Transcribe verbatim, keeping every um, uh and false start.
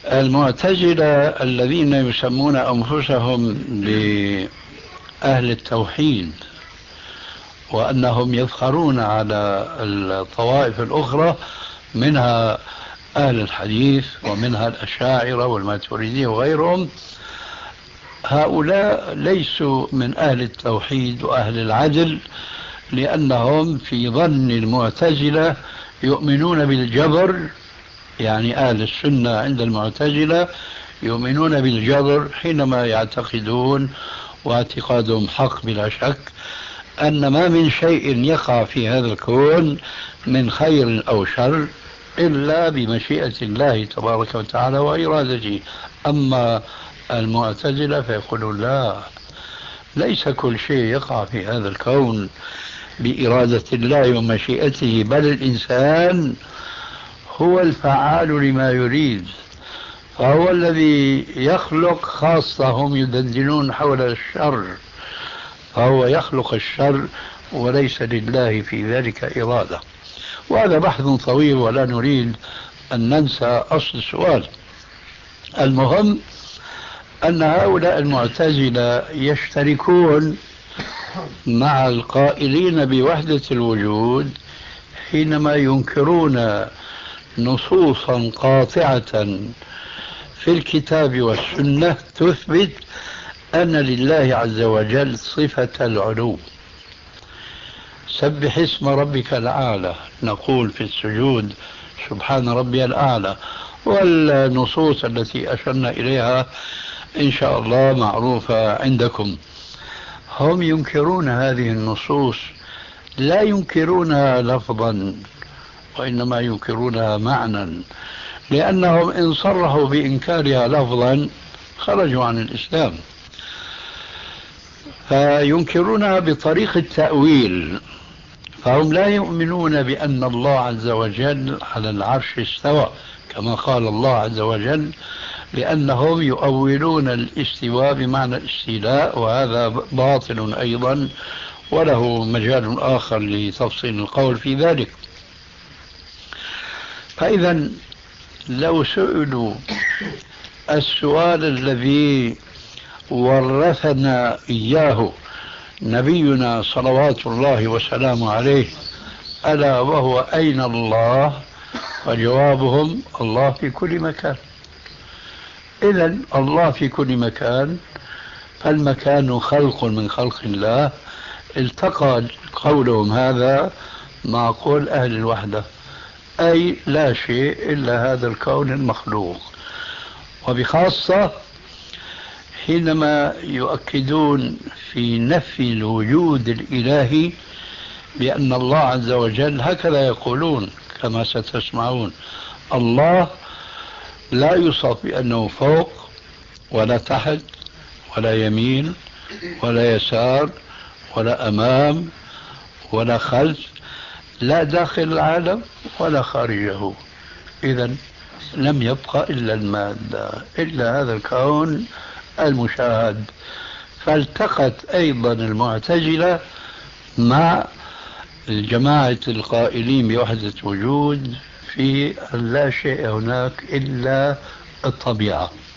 المعتزلة الذين يسمون أنفسهم بأهل التوحيد وأنهم يفخرون على الطوائف الأخرى، منها أهل الحديث ومنها الأشاعرة والماتريدية وغيرهم، هؤلاء ليسوا من أهل التوحيد وأهل العدل، لأنهم في ظن المعتزلة يؤمنون بالجبر. يعني أهل السنة عند المعتزلة يؤمنون بالجبر حينما يعتقدون، واعتقادهم حق بلا شك، أن ما من شيء يقع في هذا الكون من خير أو شر إلا بمشيئة الله تبارك وتعالى وإرادته. أما المعتزلة فيقولون لا، ليس كل شيء يقع في هذا الكون بإرادة الله ومشيئته، بل الإنسان هو الفعال لما يريد، فهو الذي يخلق. خاصة هم يدندنون حول الشر، فهو يخلق الشر وليس لله في ذلك إرادة. وهذا بحث طويل ولا نريد أن ننسى أصل السؤال. المهم أن هؤلاء المعتزلة يشتركون مع القائلين بوحدة الوجود حينما ينكرون نصوصا قاطعة في الكتاب والسنة تثبت أن لله عز وجل صفة العلو. سبح اسم ربك الأعلى، نقول في السجود سبحان ربي الأعلى، والنصوص التي أشرنا إليها إن شاء الله معروفة عندكم. هم ينكرون هذه النصوص، لا ينكرونها لفظا وإنما ينكرونها معنى، لأنهم إن صرحوا بإنكارها لفظا خرجوا عن الإسلام، فينكرونها بطريق التأويل. فهم لا يؤمنون بأن الله عز وجل على العرش استوى كما قال الله عز وجل، لأنهم يؤولون الاستواء بمعنى الاستيلاء، وهذا باطل أيضا وله مجال آخر لتفصيل القول في ذلك. فإذا لو سئلوا السؤال الذي ورثنا إياه نبينا صلوات الله وسلامه عليه، ألا وهو أين الله؟ فجوابهم الله في كل مكان. إذن الله في كل مكان، فالمكان خلق من خلق الله. التقى قولهم هذا مع قول أهل الوحدة، أي لا شيء إلا هذا الكون المخلوق. وبخاصة حينما يؤكدون في نفي الوجود الإلهي بأن الله عز وجل، هكذا يقولون كما ستسمعون، الله لا يوصف بأنه فوق ولا تحت ولا يمين ولا يسار ولا أمام ولا خلف، لا داخل العالم ولا خارجه. إذن لم يبقى إلا المادة، إلا هذا الكون المشاهد. فالتقت أيضا المعتزلة مع الجماعة القائلين بوحدة وجود في لا شيء هناك إلا الطبيعة.